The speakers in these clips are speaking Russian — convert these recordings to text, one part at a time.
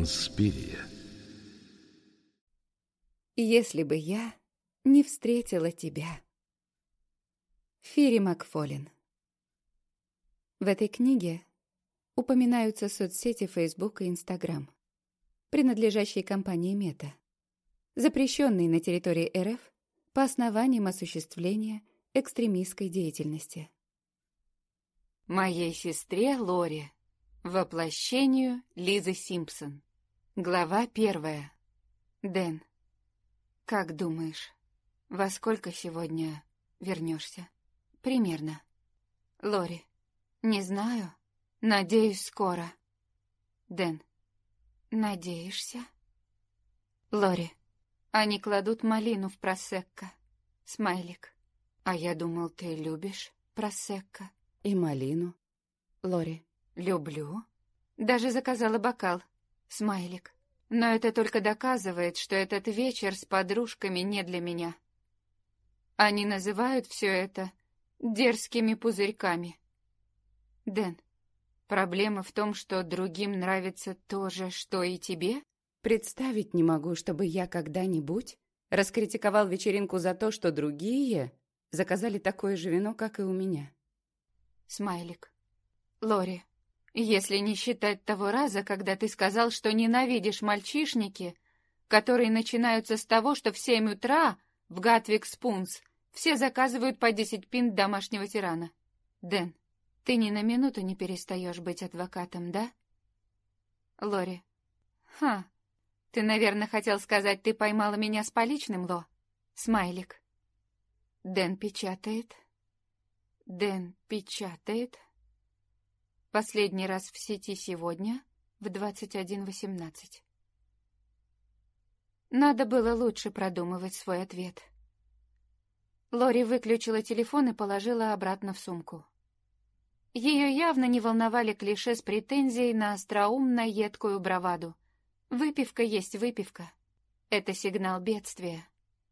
Инспирия. Если бы я не встретила тебя. Фири Макфолин. В этой книге упоминаются соцсети Facebook и Instagram, принадлежащие компании Мета, запрещенные на территории РФ по основаниям осуществления экстремистской деятельности. Моей сестре Лори. Воплощению Лизы Симпсон. Глава 1. Дэн. Как думаешь, во сколько сегодня вернешься? Примерно. Лори. Не знаю. Надеюсь, скоро. Дэн. Надеешься? Лори. Они кладут малину в просекко. Смайлик. А я думал, ты любишь просекко. И малину. Лори. Люблю. Даже заказала бокал. Смайлик. Но это только доказывает, что этот вечер с подружками не для меня. Они называют все это дерзкими пузырьками. Дэн, проблема в том, что другим нравится то же, что и тебе? Представить не могу, чтобы я когда-нибудь раскритиковал вечеринку за то, что другие заказали такое же вино, как и у меня. Смайлик. Лори, если не считать того раза, когда ты сказал, что ненавидишь мальчишники, которые начинаются с того, что в 7 утра в Гатвик Спунс все заказывают по 10 пинт домашнего тирана. Дэн, ты ни на минуту не перестаешь быть адвокатом, да? Лори. Ты, наверное, хотел сказать, ты поймала меня с поличным, Ло? Смайлик. Дэн печатает. Дэн печатает. Последний раз в сети сегодня в 21:18. Надо было лучше продумывать свой ответ. Лори выключила телефон и положила обратно в сумку. Ее явно не волновали клише с претензией на остроумно-едкую браваду. Выпивка есть выпивка. Это сигнал бедствия.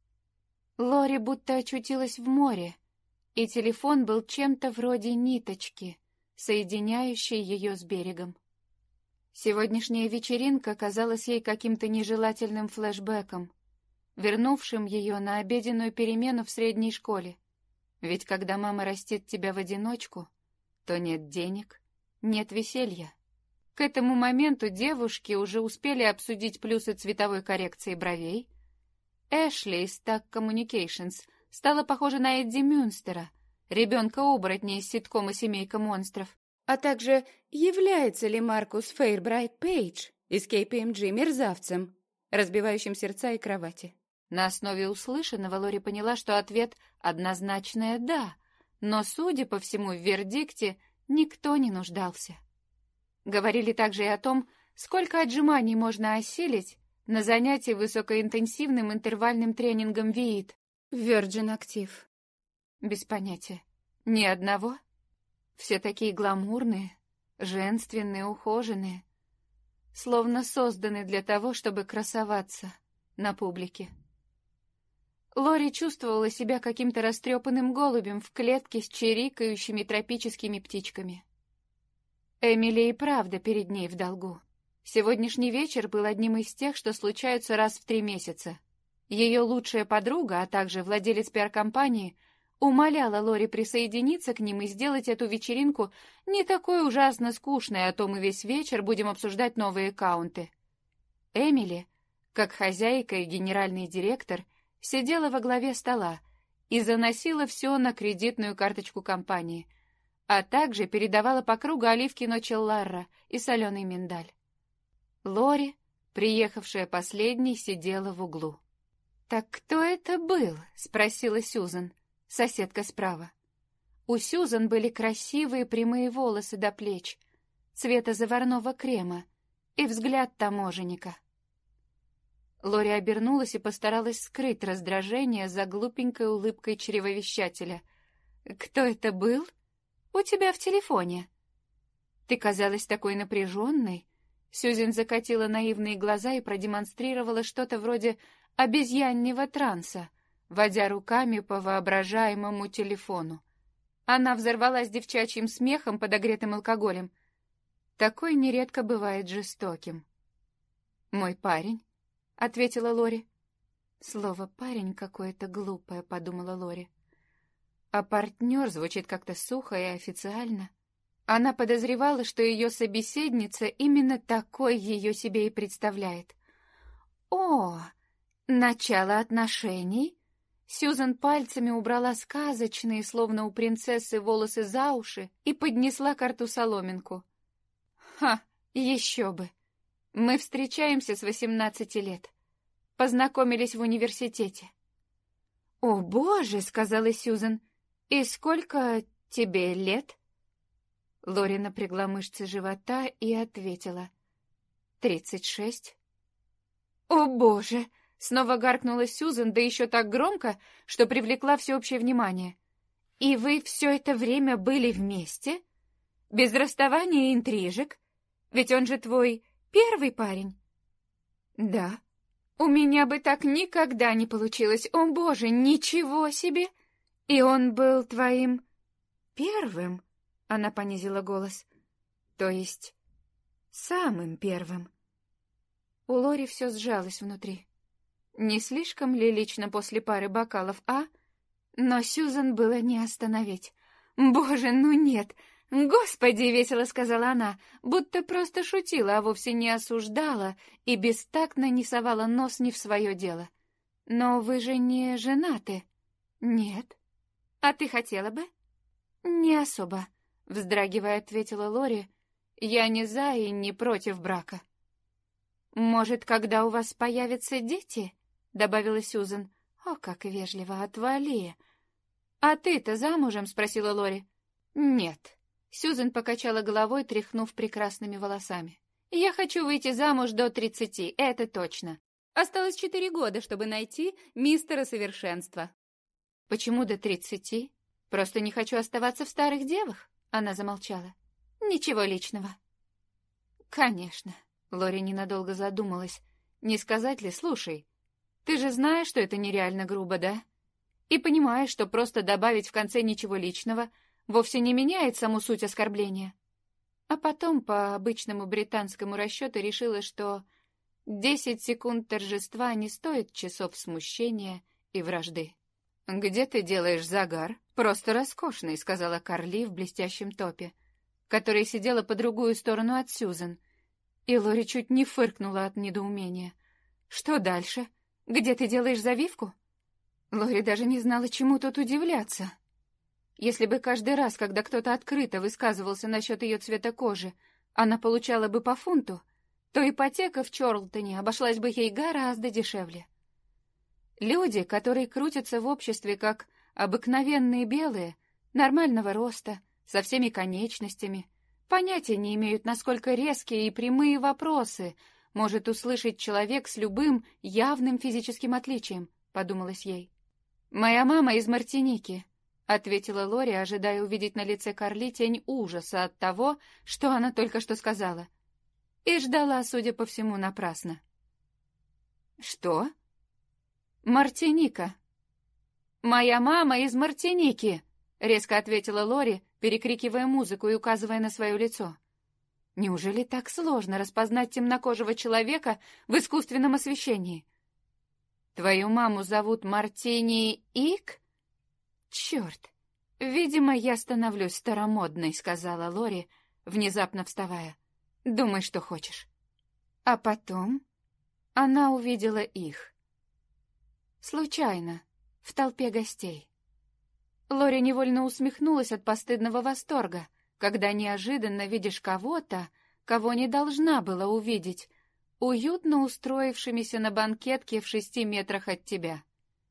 Лори будто очутилась в море, и телефон был чем-то вроде ниточки, соединяющей ее с берегом. Сегодняшняя вечеринка казалась ей каким-то нежелательным флешбеком, вернувшим ее на обеденную перемену в средней школе. Ведь когда мама растит тебя в одиночку, то нет денег, нет веселья. К этому моменту девушки уже успели обсудить плюсы цветовой коррекции бровей. Эшли из Stack Communications стала похожа на Эдди Мюнстера, ребенка-оборотня из ситкома «Семейка монстров». А также, является ли Маркус Фейрбрайт Пейдж из KPMG мерзавцем, разбивающим сердца и кровати? На основе услышанного Лори поняла, что ответ однозначное «да», но, судя по всему, в вердикте никто не нуждался. Говорили также и о том, сколько отжиманий можно осилить на занятии высокоинтенсивным интервальным тренингом ВИИТ. Virgin Active. Без понятия. Ни одного? Все такие гламурные, женственные, ухоженные, словно созданы для того, чтобы красоваться на публике. Лори чувствовала себя каким-то растрепанным голубем в клетке с чирикающими тропическими птичками. Эмили и правда перед ней в долгу. Сегодняшний вечер был одним из тех, что случаются раз в 3 месяца. Ее лучшая подруга, а также владелец пиар-компании, умоляла Лори присоединиться к ним и сделать эту вечеринку не такой ужасно скучной, а то мы весь вечер будем обсуждать новые аккаунты. Эмили, как хозяйка и генеральный директор, сидела во главе стола и заносила все на кредитную карточку компании, а также передавала по кругу оливкино челларро и соленый миндаль. Лори, приехавшая последней, сидела в углу. «Так кто это был?» — спросила Сьюзан, соседка справа. У Сьюзан были красивые прямые волосы до плеч, цвета заварного крема, и взгляд таможенника. Лори обернулась и постаралась скрыть раздражение за глупенькой улыбкой чревовещателя. «Кто это был? У тебя в телефоне. Ты казалась такой напряженной». Сьюзен закатила наивные глаза и продемонстрировала что-то вроде обезьяньего транса, водя руками по воображаемому телефону. Она взорвалась девчачьим смехом, подогретым алкоголем. Такой нередко бывает жестоким. «Мой парень», — ответила Лори. «Слово «парень» какое-то глупое», — подумала Лори. А партнер звучит как-то сухо и официально. Она подозревала, что ее собеседница именно такой ее себе и представляет. «О, начало отношений?» Сьюзан пальцами убрала сказочные, словно у принцессы, волосы за уши и поднесла к рту соломинку. «Ха, еще бы! Мы встречаемся с 18 лет. Познакомились в университете». «О, боже!» — сказала Сьюзан. «И сколько тебе лет?» Лори напрягла мышцы живота и ответила. 36. «О, боже!» — снова гаркнула Сьюзан, да еще так громко, что привлекла всеобщее внимание. «И вы все это время были вместе? Без расставания и интрижек? Ведь он же твой первый парень?» «Да». «У меня бы так никогда не получилось. О, боже, ничего себе! И он был твоим первым?» Она понизила голос. «То есть самым первым?» У Лори все сжалось внутри. Не слишком ли лично после пары бокалов, а? Но Сьюзан было не остановить. «Боже, ну нет! Господи!» — весело сказала она, будто просто шутила, а вовсе не осуждала и бестактно не совала нос не в свое дело. «Но вы же не женаты?» «Нет». «А ты хотела бы?» «Не особо», — вздрагивая, ответила Лори. «Я не за и не против брака». «Может, когда у вас появятся дети?» — добавила Сьюзан. «О, как вежливо, отвали!» «А ты-то замужем?» — спросила Лори. «Нет». Сьюзан покачала головой, тряхнув прекрасными волосами. «Я хочу выйти замуж до 30, это точно. Осталось 4 года, чтобы найти мистера совершенства». «Почему до 30? Просто не хочу оставаться в старых девах?» Она замолчала. «Ничего личного». «Конечно». Лори ненадолго задумалась. «Не сказать ли, слушай, ты же знаешь, что это нереально грубо, да? И понимаешь, что просто добавить в конце ничего личного вовсе не меняет саму суть оскорбления». А потом по обычному британскому расчету решила, что 10 секунд торжества не стоит часов смущения и вражды. «Где ты делаешь загар? Просто роскошный», — сказала Карли в блестящем топе, которая сидела по другую сторону от Сьюзан. И Лори чуть не фыркнула от недоумения. «Что дальше? Где ты делаешь завивку?» Лори даже не знала, чему тут удивляться. Если бы каждый раз, когда кто-то открыто высказывался насчет ее цвета кожи, она получала бы по фунту, то ипотека в Чорлтоне обошлась бы ей гораздо дешевле. Люди, которые крутятся в обществе как обыкновенные белые, нормального роста, со всеми конечностями, понятия не имеют, насколько резкие и прямые вопросы может услышать человек с любым явным физическим отличием, подумалось ей. «Моя мама из Мартиники», — ответила Лори, ожидая увидеть на лице Карли тень ужаса от того, что она только что сказала. И ждала, судя по всему, напрасно. «Что?» «Мартиника». «Моя мама из Мартиники», — резко ответила Лори, перекрикивая музыку и указывая на свое лицо. Неужели так сложно распознать темнокожего человека в искусственном освещении? «Твою маму зовут Мартини Ик?» «Черт! Видимо, я становлюсь старомодной», — сказала Лори, внезапно вставая. «Думай, что хочешь». А потом она увидела их. Случайно, в толпе гостей. Лори невольно усмехнулась от постыдного восторга, когда неожиданно видишь кого-то, кого не должна была увидеть, уютно устроившимися на банкетке в 6 метрах от тебя.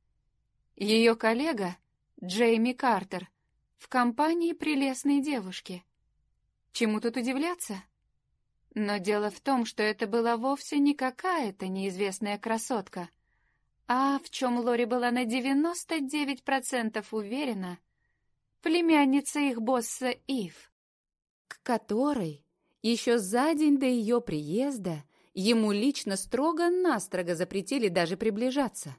Ее коллега, Джейми Картер, в компании прелестной девушки. Чему тут удивляться? Но дело в том, что это была вовсе не какая-то неизвестная красотка, а, в чем Лори была на 99% уверена, племянница их босса Ив, к которой еще за день до ее приезда ему лично строго-настрого запретили даже приближаться.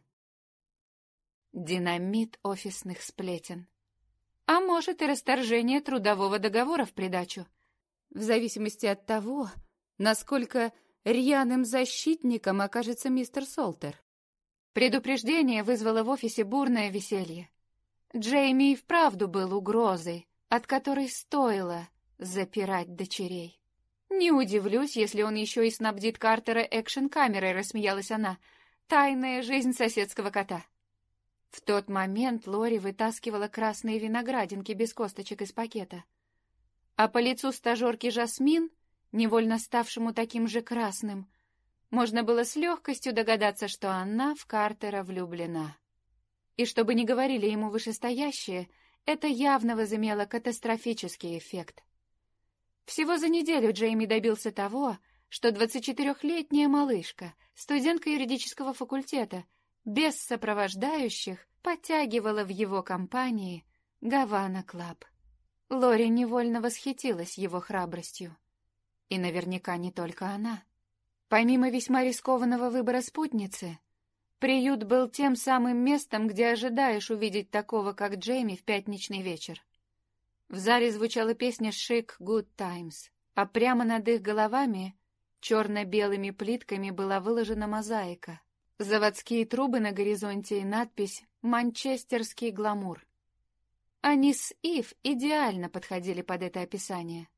Динамит офисных сплетен. А может, и расторжение трудового договора в придачу. В зависимости от того, насколько рьяным защитником окажется мистер Солтер. Предупреждение вызвало в офисе бурное веселье. Джейми и вправду был угрозой, от которой стоило запирать дочерей. «Не удивлюсь, если он еще и снабдит Картера экшн-камерой», — рассмеялась она. «Тайная жизнь соседского кота». В тот момент Лори вытаскивала красные виноградинки без косточек из пакета. А по лицу стажерки Жасмин, невольно ставшему таким же красным, можно было с легкостью догадаться, что она в Картера влюблена. И чтобы не говорили ему вышестоящие, это явно возымело катастрофический эффект. Всего за неделю Джейми добился того, что 24-летняя малышка, студентка юридического факультета, без сопровождающих, подтягивала в его компании Гавана Клаб. Лори невольно восхитилась его храбростью. И наверняка не только она. Помимо весьма рискованного выбора спутницы, приют был тем самым местом, где ожидаешь увидеть такого, как Джейми, в пятничный вечер. В зале звучала песня «Chic Good Times», а прямо над их головами черно-белыми плитками была выложена мозаика. Заводские трубы на горизонте и надпись «Манчестерский гламур». Они с Ив идеально подходили под это описание.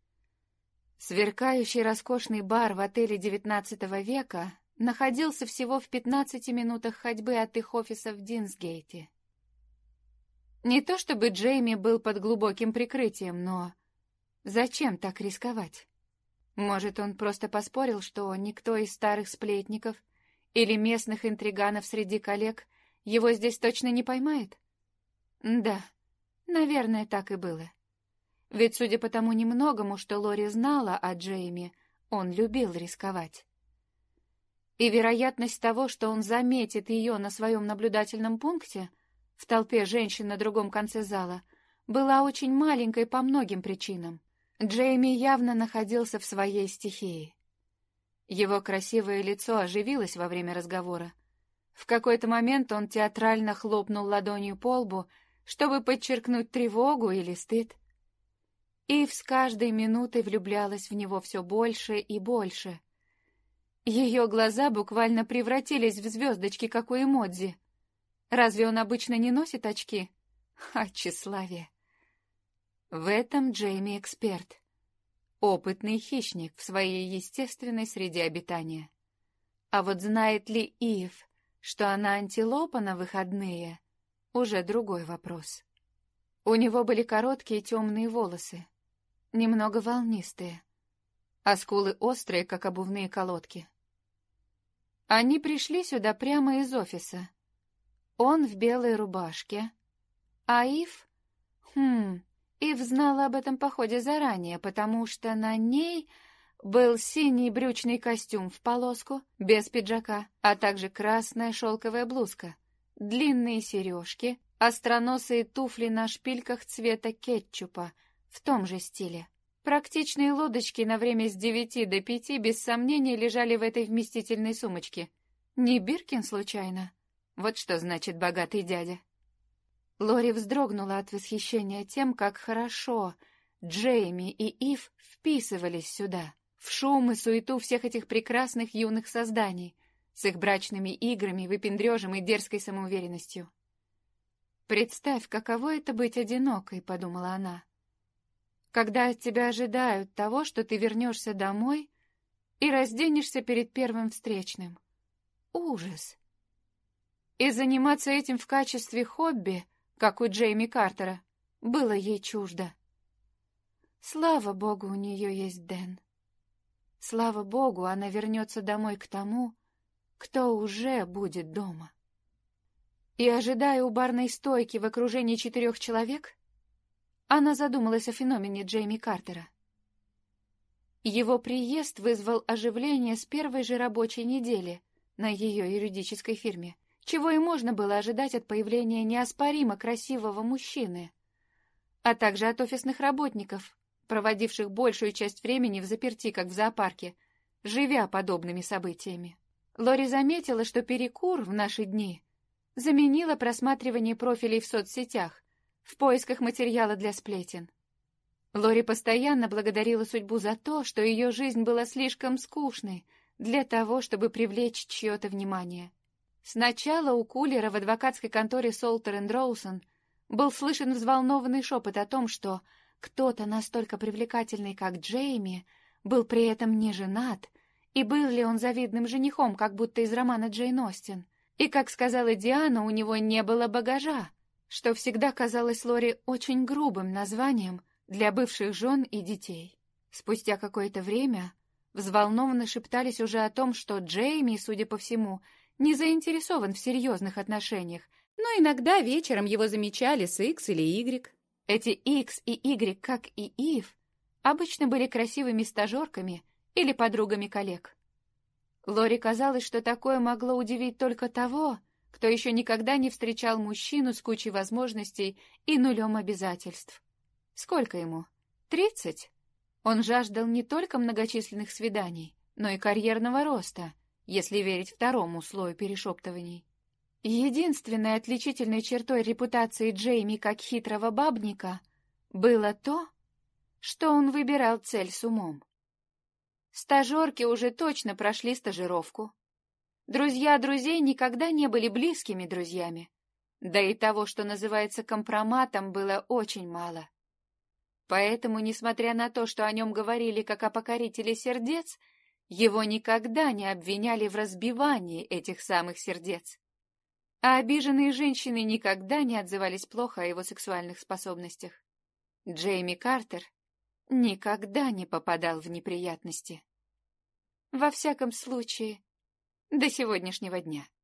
Сверкающий роскошный бар в отеле XIX века находился всего в 15 минутах ходьбы от их офиса в Динсгейте. Не то чтобы Джейми был под глубоким прикрытием, но зачем так рисковать? Может, он просто поспорил, что никто из старых сплетников или местных интриганов среди коллег его здесь точно не поймает? Да, наверное, так и было. Ведь, судя по тому немногому, что Лори знала о Джейми, он любил рисковать. И вероятность того, что он заметит ее на своем наблюдательном пункте, в толпе женщин на другом конце зала, была очень маленькой по многим причинам. Джейми явно находился в своей стихии. Его красивое лицо оживилось во время разговора. В какой-то момент он театрально хлопнул ладонью по лбу, чтобы подчеркнуть тревогу или стыд. Ив с каждой минутой влюблялась в него все больше и больше. Ее глаза буквально превратились в звездочки, как у Эмодзи. Разве он обычно не носит очки? Тщеславие. В этом Джейми эксперт. Опытный хищник в своей естественной среде обитания. А вот знает ли Ив, что она антилопа на выходные, уже другой вопрос. У него были короткие темные волосы, немного волнистые, а скулы острые, как обувные колодки. Они пришли сюда прямо из офиса. Он в белой рубашке, а Ив... Ив знала об этом походе заранее, потому что на ней был синий брючный костюм в полоску, без пиджака, а также красная шелковая блузка, длинные сережки, остроносые туфли на шпильках цвета кетчупа, в том же стиле. Практичные лодочки на время с 9 до 5 без сомнения лежали в этой вместительной сумочке. Не Биркин случайно? Вот что значит богатый дядя. Лори вздрогнула от восхищения тем, как хорошо Джейми и Ив вписывались сюда, в шум и суету всех этих прекрасных юных созданий, с их брачными играми, выпендрежем и дерзкой самоуверенностью. «Представь, каково это быть одинокой», — подумала она, «когда от тебя ожидают того, что ты вернешься домой и разденешься перед первым встречным. Ужас!» И заниматься этим в качестве хобби, как у Джейми Картера, было ей чуждо. Слава богу, у нее есть Дэн. Слава богу, она вернется домой к тому, кто уже будет дома. И, ожидая у барной стойки в окружении 4 человек, она задумалась о феномене Джейми Картера. Его приезд вызвал оживление с первой же рабочей недели на ее юридической фирме, чего и можно было ожидать от появления неоспоримо красивого мужчины, а также от офисных работников, проводивших большую часть времени в заперти, как в зоопарке, живя подобными событиями. Лори заметила, что перекур в наши дни заменило просматривание профилей в соцсетях в поисках материала для сплетен. Лори постоянно благодарила судьбу за то, что ее жизнь была слишком скучной, для того, чтобы привлечь чье-то внимание. Сначала у Кулера в адвокатской конторе Солтер энд Роусон был слышен взволнованный шепот о том, что кто-то настолько привлекательный, как Джейми, был при этом не женат, и был ли он завидным женихом, как будто из романа Джейн Остин. И, как сказала Диана, у него не было багажа, что всегда казалось Лори очень грубым названием для бывших жен и детей. Спустя какое-то время взволнованно шептались уже о том, что Джейми, судя по всему, не заинтересован в серьезных отношениях, но иногда вечером его замечали с Икс или Игрек. Эти Икс и Игрек, как и Ив, обычно были красивыми стажерками или подругами коллег. Лори казалось, что такое могло удивить только того, кто еще никогда не встречал мужчину с кучей возможностей и нулем обязательств. Сколько ему? 30? Он жаждал не только многочисленных свиданий, но и карьерного роста, если верить второму слою перешептываний. Единственной отличительной чертой репутации Джейми как хитрого бабника было то, что он выбирал цель с умом. Стажерки уже точно прошли стажировку. Друзья друзей никогда не были близкими друзьями, да и того, что называется компроматом, было очень мало. Поэтому, несмотря на то, что о нем говорили как о покорителе сердец, его никогда не обвиняли в разбивании этих самых сердец. А обиженные женщины никогда не отзывались плохо о его сексуальных способностях. Джейми Картер никогда не попадал в неприятности. Во всяком случае, до сегодняшнего дня.